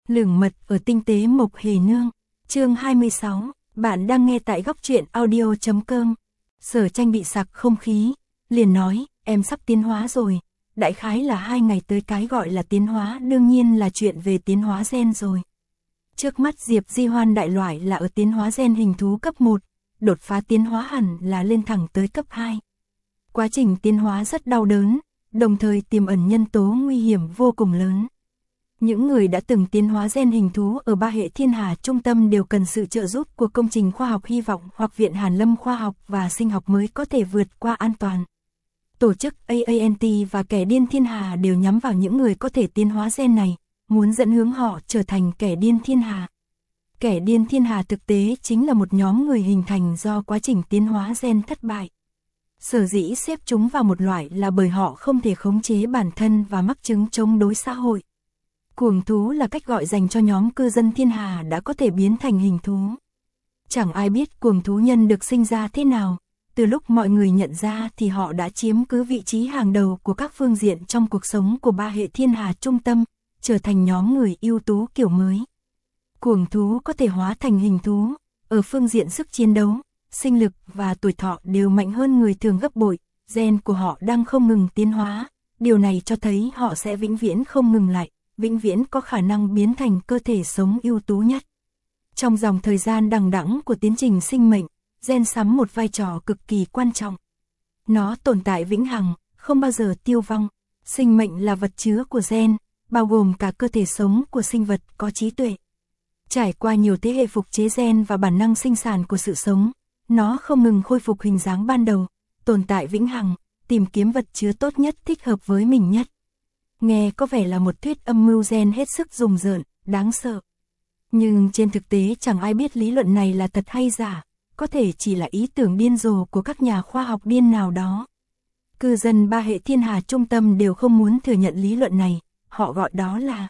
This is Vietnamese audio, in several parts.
Lửng mật ở tinh tế Mộc Hề Nương. Chương 26, bạn đang nghe tại góc truyện audio.com. Sở Tranh bị sặc không khí, liền nói, em sắp tiến hóa rồi, đại khái là 2 ngày tới cái gọi là tiến hóa đương nhiên là chuyện về tiến hóa gen rồi. Trước mắt Diệp Di Hoan đại loại là ở tiến hóa gen hình thú cấp 1, đột phá tiến hóa hẳn là lên thẳng tới cấp 2. Quá trình tiến hóa rất đau đớn, đồng thời tiềm ẩn nhân tố nguy hiểm vô cùng lớn. Những người đã từng tiến hóa gen hình thú ở 3 hệ thiên hà trung tâm đều cần sự trợ giúp của công trình khoa học hy vọng hoặc Viện Hàn Lâm Khoa học và Sinh học mới có thể vượt qua an toàn. Tổ chức AANT và kẻ điên thiên hà đều nhắm vào những người có thể tiến hóa gen này, muốn dẫn hướng họ trở thành kẻ điên thiên hà. Kẻ điên thiên hà thực tế chính là một nhóm người hình thành do quá trình tiến hóa gen thất bại. Sở dĩ xếp chúng vào một loại là bởi họ không thể khống chế bản thân và mắc chứng chống đối xã hội. Cuồng thú là cách gọi dành cho nhóm cư dân thiên hà đã có thể biến thành hình thú. Chẳng ai biết cuồng thú nhân được sinh ra thế nào, từ lúc mọi người nhận ra thì họ đã chiếm cứ vị trí hàng đầu của các phương diện trong cuộc sống của 3 hệ thiên hà trung tâm, trở thành nhóm người ưu tú kiểu mới. Cuồng thú có thể hóa thành hình thú, ở phương diện sức chiến đấu, sinh lực và tuổi thọ đều mạnh hơn người thường gấp bội, gen của họ đang không ngừng tiến hóa, điều này cho thấy họ sẽ vĩnh viễn không ngừng lại, vĩnh viễn có khả năng biến thành cơ thể sống ưu tú nhất. Trong dòng thời gian đằng đẵng của tiến trình sinh mệnh, gen sắm một vai trò cực kỳ quan trọng. Nó tồn tại vĩnh hằng, không bao giờ tiêu vong. Sinh mệnh là vật chứa của gen, bao gồm cả cơ thể sống của sinh vật có trí tuệ. Trải qua nhiều thế hệ phục chế gen và bản năng sinh sản của sự sống, nó không ngừng khôi phục hình dáng ban đầu, tồn tại vĩnh hằng, tìm kiếm vật chứa tốt nhất thích hợp với mình nhất. Nghe có vẻ là một thuyết âm mưu gen hết sức rùng rợn, đáng sợ. Nhưng trên thực tế chẳng ai biết lý luận này là thật hay giả, có thể chỉ là ý tưởng điên rồ của các nhà khoa học điên nào đó. Cư dân 3 hệ thiên hà trung tâm đều không muốn thừa nhận lý luận này, họ gọi đó là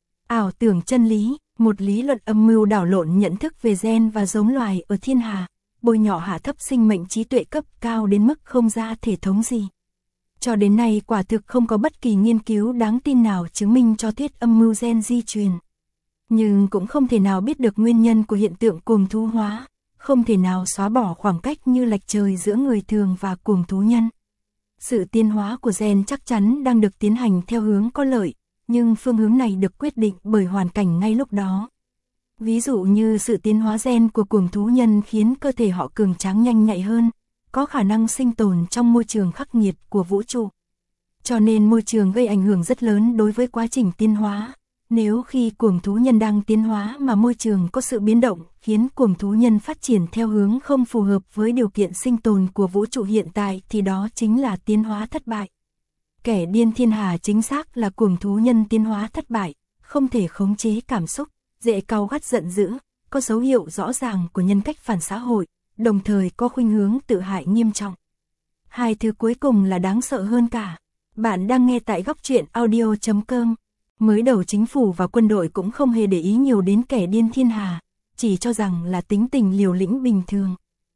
ảo tưởng chân lý, một lý luận âm mưu đảo lộn nhận thức về gen và giống loài ở thiên hà, bôi nhọ hạ thấp sinh mệnh trí tuệ cấp cao đến mức không ra thể thống gì. Cho đến nay quả thực không có bất kỳ nghiên cứu đáng tin nào chứng minh cho thuyết âm mưu gen di truyền. Nhưng cũng không thể nào biết được nguyên nhân của hiện tượng cuồng thú hóa, không thể nào xóa bỏ khoảng cách như lệch trời giữa người thường và cuồng thú nhân. Sự tiến hóa của gen chắc chắn đang được tiến hành theo hướng có lợi, nhưng phương hướng này được quyết định bởi hoàn cảnh ngay lúc đó. Ví dụ như sự tiến hóa gen của cuồng thú nhân khiến cơ thể họ cường tráng nhanh nhạy hơn, có khả năng sinh tồn trong môi trường khắc nghiệt của vũ trụ. Cho nên môi trường gây ảnh hưởng rất lớn đối với quá trình tiến hóa. Nếu khi cuồng thú nhân đang tiến hóa mà môi trường có sự biến động khiến cuồng thú nhân phát triển theo hướng không phù hợp với điều kiện sinh tồn của vũ trụ hiện tại thì đó chính là tiến hóa thất bại. Kẻ điên thiên hà chính xác là cuồng thú nhân tiến hóa thất bại, không thể khống chế cảm xúc, dễ cau gắt giận dữ, có dấu hiệu rõ ràng của nhân cách phản xã hội, đồng thời có khuynh hướng tự hại nghiêm trọng. Hai thứ cuối cùng là đáng sợ hơn cả. Bạn đang nghe tại góc truyện audio.com. Mới đầu chính phủ và quân đội cũng không hề để ý nhiều đến kẻ điên thiên hà, chỉ cho rằng là tính tình liều lĩnh bình thường.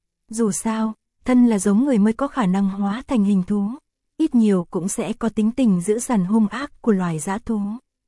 Dù sao, thân là giống người mới có khả năng hóa thành hình thú, ít nhiều cũng sẽ có tính tình dữ dằn hung ác của loài dã thú.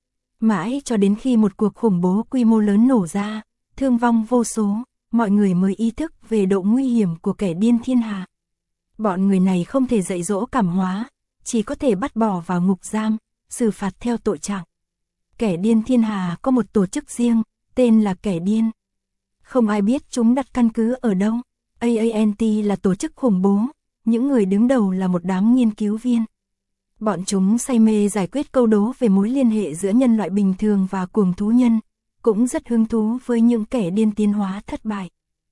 Mãi cho đến khi một cuộc khủng bố quy mô lớn nổ ra, thương vong vô số, mọi người mới ý thức về độ nguy hiểm của kẻ điên thiên hà. Bọn người này không thể dạy dỗ cảm hóa, chỉ có thể bắt bỏ vào ngục giam, xử phạt theo tội trạng. Kẻ điên thiên hà có một tổ chức riêng, tên là kẻ điên. Không ai biết chúng đặt căn cứ ở đâu. AANT là tổ chức khủng bố, những người đứng đầu là một đám nghiên cứu viên. Bọn chúng say mê giải quyết câu đố về mối liên hệ giữa nhân loại bình thường và cuồng thú nhân, cũng rất hứng thú với những kẻ điên tiến hóa thất bại.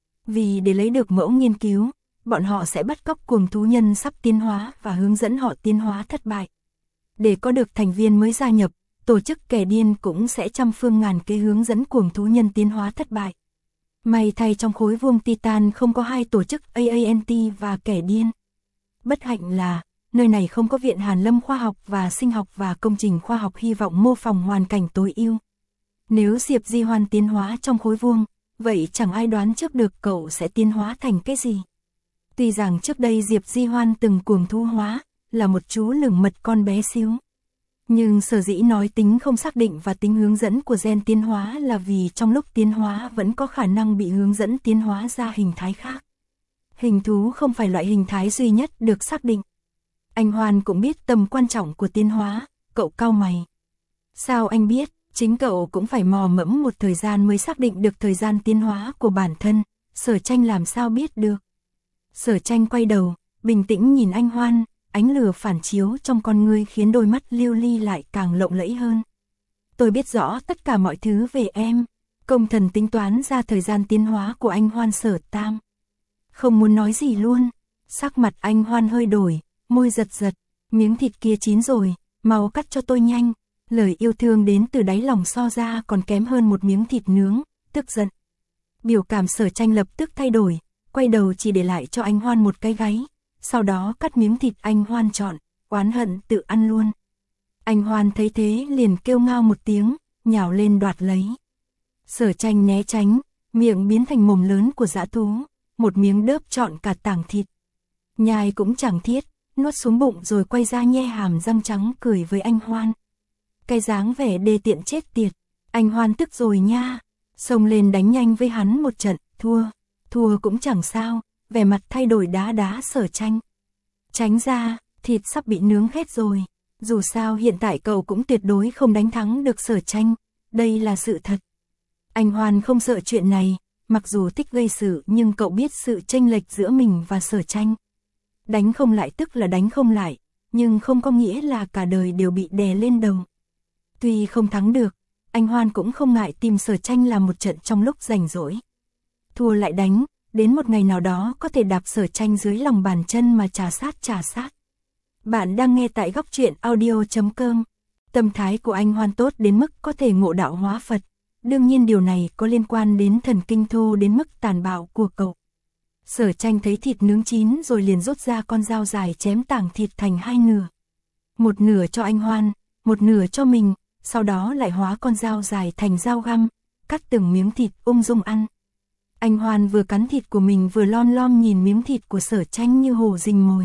Vì để lấy được mẫu nghiên cứu, bọn họ sẽ bắt cóc cuồng thú nhân sắp tiến hóa và hướng dẫn họ tiến hóa thất bại. Để có được thành viên mới gia nhập, tổ chức kẻ điên cũng sẽ trăm phương ngàn kế hướng dẫn cuồng thú nhân tiến hóa thất bại. May thay trong khối vuông Titan không có hai tổ chức AANT và kẻ điên. Bất hạnh là, nơi này không có Viện Hàn Lâm Khoa học và Sinh học và công trình khoa học hy vọng mô phỏng hoàn cảnh tối ưu. Nếu Diệp Di Hoan tiến hóa trong khối vuông, vậy chẳng ai đoán trước được cậu sẽ tiến hóa thành cái gì. Tuy rằng trước đây Diệp Di Hoan từng cuồng thú hóa, là một chú lửng mật con bé xíu. Nhưng sở dĩ nói tính không xác định và tính hướng dẫn của gen tiến hóa là vì trong lúc tiến hóa vẫn có khả năng bị hướng dẫn tiến hóa ra hình thái khác. Hình thú không phải loại hình thái duy nhất được xác định. Anh Hoan cũng biết tầm quan trọng của tiến hóa, cậu cau mày. Sao anh biết, chính cậu cũng phải mò mẫm một thời gian mới xác định được thời gian tiến hóa của bản thân, Sở Tranh làm sao biết được. Sở Tranh quay đầu, bình tĩnh nhìn anh Hoan, ánh lửa phản chiếu trong con ngươi khiến đôi mắt lưu ly lại càng lộng lẫy hơn. Tôi biết rõ tất cả mọi thứ về em, công thần tính toán ra thời gian tiến hóa của anh Hoan. Sở Tam không muốn nói gì luôn, sắc mặt anh Hoan hơi đổi, môi giật giật, miếng thịt kia chín rồi, mau cắt cho tôi nhanh. Lời yêu thương đến từ đáy lòng so ra còn kém hơn một miếng thịt nướng, tức giận. Biểu cảm Sở Tranh lập tức thay đổi, quay đầu chỉ để lại cho anh Hoan một cái gáy, sau đó cắt miếng thịt anh Hoan chọn, oán hận tự ăn luôn. Anh Hoan thấy thế liền kêu ngao một tiếng, nhào lên đoạt lấy. Sở Tranh né tránh, miệng biến thành mồm lớn của dã thú, một miếng đớp trọn cả tảng thịt. Nhai cũng chẳng thiết, nuốt xuống bụng rồi quay ra nhe hàm răng trắng cười với anh Hoan. Cái dáng vẻ đê tiện chết tiệt, anh Hoan tức rồi nha, xông lên đánh nhanh với hắn một trận, thua cũng chẳng sao, vẻ mặt thay đổi đá đá Sở Tranh. Tránh ra, thịt sắp bị nướng hết rồi, dù sao hiện tại cậu cũng tuyệt đối không đánh thắng được Sở Tranh, đây là sự thật. Anh Hoan không sợ chuyện này, mặc dù thích gây sự nhưng cậu biết sự chênh lệch giữa mình và Sở Tranh. Đánh không lại tức là đánh không lại, nhưng không có nghĩa là cả đời đều bị đè lên đầu. Tuy không thắng được, anh Hoan cũng không ngại tìm Sở Tranh làm một trận trong lúc rảnh rỗi. Thua lại đánh, đến một ngày nào đó có thể đạp Sở Tranh dưới lòng bàn chân mà trà sát. Bạn đang nghe tại góc truyện audio.com. Tâm thái của anh Hoan tốt đến mức có thể ngộ đạo hóa Phật. Đương nhiên điều này có liên quan đến thần kinh thô đến mức tàn bạo của cậu. Sở Tranh thấy thịt nướng chín rồi liền rút ra con dao dài chém tảng thịt thành hai nửa. Một nửa cho anh Hoan, một nửa cho mình, sau đó lại hóa con dao dài thành dao găm, cắt từng miếng thịt ung dung ăn. Anh Hoan vừa cắn thịt của mình vừa lom lom nhìn miếng thịt của Sở Tranh như hổ rình mồi.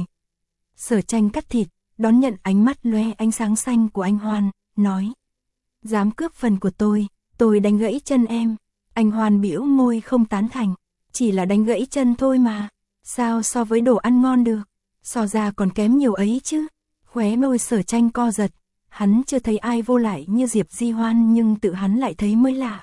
Sở Tranh cắt thịt, đón nhận ánh mắt lóe ánh sáng xanh của anh Hoan, nói: dám cướp phần của tôi đánh gãy chân em. Anh Hoan bĩu môi không tán thành, chỉ là đánh gãy chân thôi mà, sao so với đồ ăn ngon được, so ra còn kém nhiều ấy chứ. Khóe môi Sở Tranh co giật, hắn chưa thấy ai vô lại như Diệp Di Hoan nhưng tự hắn lại thấy mới lạ.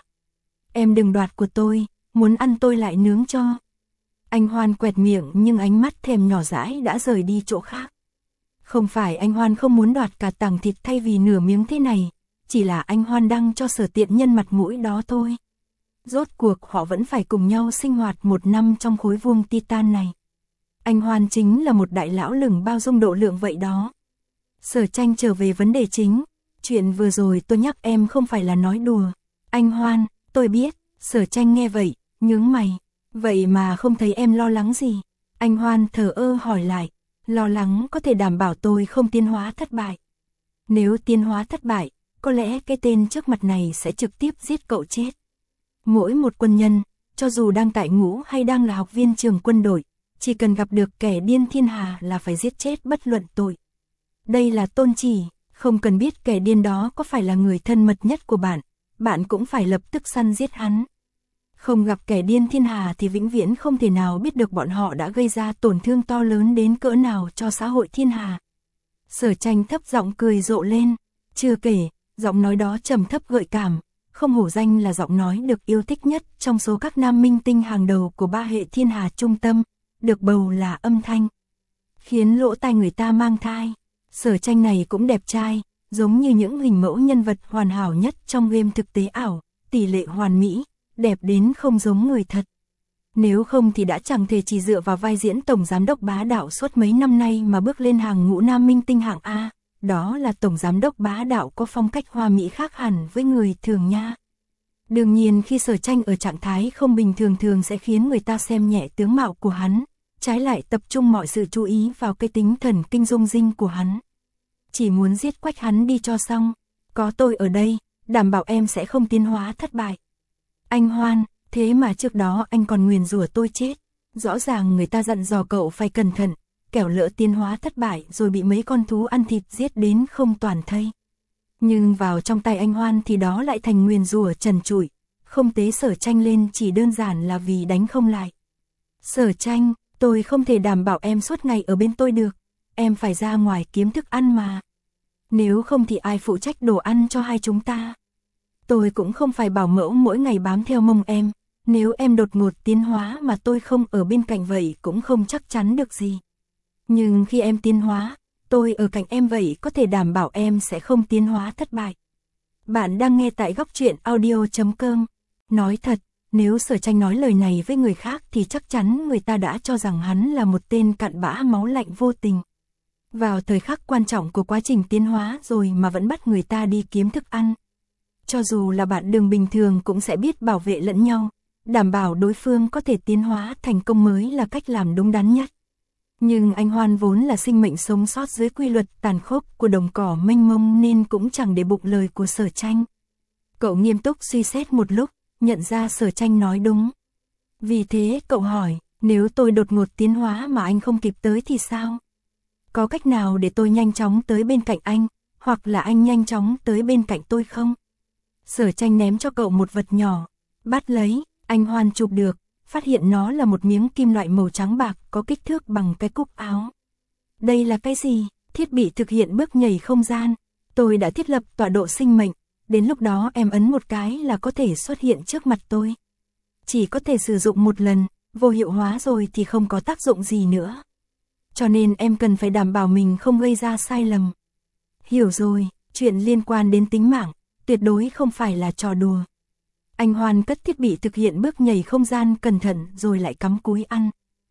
Em đừng đoạt của tôi, muốn ăn tôi lại nướng cho. Anh Hoan quẹt miệng nhưng ánh mắt thèm nhỏ dãi đã rời đi chỗ khác. Không phải anh Hoan không muốn đoạt cả tảng thịt thay vì nửa miếng thế này, chỉ là anh Hoan đang cho Sở tiện nhân mặt mũi đó thôi. Rốt cuộc họ vẫn phải cùng nhau sinh hoạt một năm trong khối vuông titan này. Anh Hoan chính là một đại lão lừng bao dung độ lượng vậy đó. Sở Tranh trở về vấn đề chính, chuyện vừa rồi tôi nhắc em không phải là nói đùa. Anh Hoan, tôi biết. Sở Tranh nghe vậy, nhướng mày, vậy mà không thấy em lo lắng gì. Anh Hoan thờ ơ hỏi lại, lo lắng có thể đảm bảo tôi không tiến hóa thất bại. Nếu tiến hóa thất bại, có lẽ cái tên trước mặt này sẽ trực tiếp giết cậu chết. Mỗi một quân nhân, cho dù đang tại ngũ hay đang là học viên trường quân đội, chỉ cần gặp được kẻ điên thiên hà là phải giết chết bất luận tội. Đây là tôn chỉ, không cần biết kẻ điên đó có phải là người thân mật nhất của bạn cũng phải lập tức săn giết hắn. Không gặp kẻ điên thiên hà thì vĩnh viễn không thể nào biết được bọn họ đã gây ra tổn thương to lớn đến cỡ nào cho xã hội thiên hà. Sở Tranh thấp giọng cười rộ lên, chưa kể, giọng nói đó trầm thấp gợi cảm, không hổ danh là giọng nói được yêu thích nhất trong số các nam minh tinh hàng đầu của ba hệ thiên hà trung tâm, được bầu là âm thanh, khiến lỗ tai người ta mang thai. Sở Tranh này cũng đẹp trai, giống như những hình mẫu nhân vật hoàn hảo nhất trong game thực tế ảo, tỷ lệ hoàn mỹ, đẹp đến không giống người thật. Nếu không thì đã chẳng thể chỉ dựa vào vai diễn tổng giám đốc bá đạo suốt mấy năm nay mà bước lên hàng ngũ nam minh tinh hạng A, đó là tổng giám đốc bá đạo có phong cách hoa mỹ khác hẳn với người thường nha. Đương nhiên khi Sở Tranh ở trạng thái không bình thường thường sẽ khiến người ta xem nhẹ tướng mạo của hắn, trái lại tập trung mọi sự chú ý vào cái tính thần kinh dung dinh của hắn. Chỉ muốn giết quách hắn đi cho xong, có tôi ở đây, đảm bảo em sẽ không tiến hóa thất bại. Anh Hoan, thế mà trước đó anh còn nguyền rủa tôi chết, rõ ràng người ta dặn dò cậu phải cẩn thận, kẻo lỡ tiến hóa thất bại rồi bị mấy con thú ăn thịt giết đến không toàn thây. Nhưng vào trong tay anh Hoan thì đó lại thành nguyền rủa trần trụi, không tế Sở Tranh lên chỉ đơn giản là vì đánh không lại. Sở Tranh, tôi không thể đảm bảo em suốt ngày ở bên tôi được, em phải ra ngoài kiếm thức ăn mà. Nếu không thì ai phụ trách đồ ăn cho hai chúng ta? Tôi cũng không phải bảo mẫu mỗi ngày bám theo mông em, nếu em đột ngột tiến hóa mà tôi không ở bên cạnh vậy cũng không chắc chắn được gì. Nhưng khi em tiến hóa, tôi ở cạnh em vậy có thể đảm bảo em sẽ không tiến hóa thất bại. Bạn đang nghe tại góc truyện audio.com. Nói thật, nếu Sở Tranh nói lời này với người khác thì chắc chắn người ta đã cho rằng hắn là một tên cặn bã máu lạnh vô tình. Vào thời khắc quan trọng của quá trình tiến hóa rồi mà vẫn bắt người ta đi kiếm thức ăn. Cho dù là bạn đường bình thường cũng sẽ biết bảo vệ lẫn nhau, đảm bảo đối phương có thể tiến hóa thành công mới là cách làm đúng đắn nhất. Nhưng anh Hoan vốn là sinh mệnh sống sót dưới quy luật tàn khốc của đồng cỏ mênh mông nên cũng chẳng để bụng lời của Sở Tranh. Cậu nghiêm túc suy xét một lúc, nhận ra Sở Tranh nói đúng. Vì thế cậu hỏi, nếu tôi đột ngột tiến hóa mà anh không kịp tới thì sao? Có cách nào để tôi nhanh chóng tới bên cạnh anh, hoặc là anh nhanh chóng tới bên cạnh tôi không? Sở Tranh ném cho cậu một vật nhỏ, bắt lấy, anh Hoan chụp được, phát hiện nó là một miếng kim loại màu trắng bạc có kích thước bằng cái cúc áo. Đây là cái gì? Thiết bị thực hiện bước nhảy không gian. Tôi đã thiết lập tọa độ sinh mệnh, đến lúc đó em ấn một cái là có thể xuất hiện trước mặt tôi. Chỉ có thể sử dụng một lần, vô hiệu hóa rồi thì không có tác dụng gì nữa. Cho nên em cần phải đảm bảo mình không gây ra sai lầm. Hiểu rồi, chuyện liên quan đến tính mạng, tuyệt đối không phải là trò đùa. Anh Hoan cất thiết bị thực hiện bước nhảy không gian cẩn thận rồi lại cắm cúi ăn.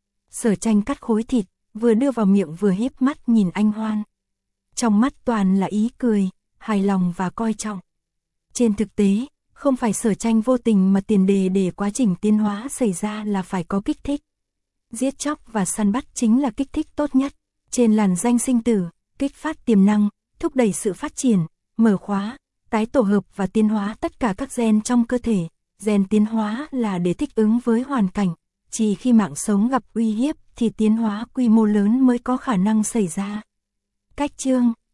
Sở Tranh cắt khối thịt, vừa đưa vào miệng vừa híp mắt nhìn anh Hoan. Trong mắt toàn là ý cười, hài lòng và coi trọng. Trên thực tế, không phải Sở Tranh vô tình mà tiền đề để quá trình tiến hóa xảy ra là phải có kích thích. Giết chóc và săn bắt chính là kích thích tốt nhất. Trên làn danh sinh tử, kích phát tiềm năng, thúc đẩy sự phát triển, mở khóa, tái tổ hợp và tiến hóa tất cả các gen trong cơ thể. Gen tiến hóa là để thích ứng với hoàn cảnh. Chỉ khi mạng sống gặp uy hiếp thì tiến hóa quy mô lớn mới có khả năng xảy ra. Cách chương